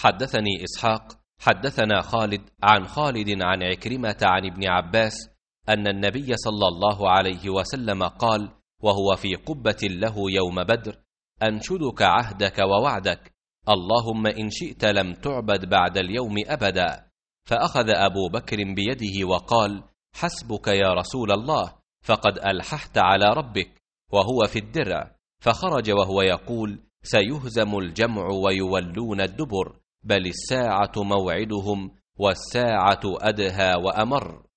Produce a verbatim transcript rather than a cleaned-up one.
حدثني إسحاق حدثنا خالد عن خالد عن عكرمة عن ابن عباس أن النبي صلى الله عليه وسلم قال وهو في قبة له يوم بدر: أنشدك عهدك ووعدك، اللهم إن شئت لم تعبد بعد اليوم أبدا. فأخذ أبو بكر بيده وقال: حسبك يا رسول الله، فقد ألححت على ربك، وهو في الدرع. فخرج وهو يقول: سيهزم الجمع ويولون الدبر، بل الساعة موعدهم، والساعة أدهى وأمر.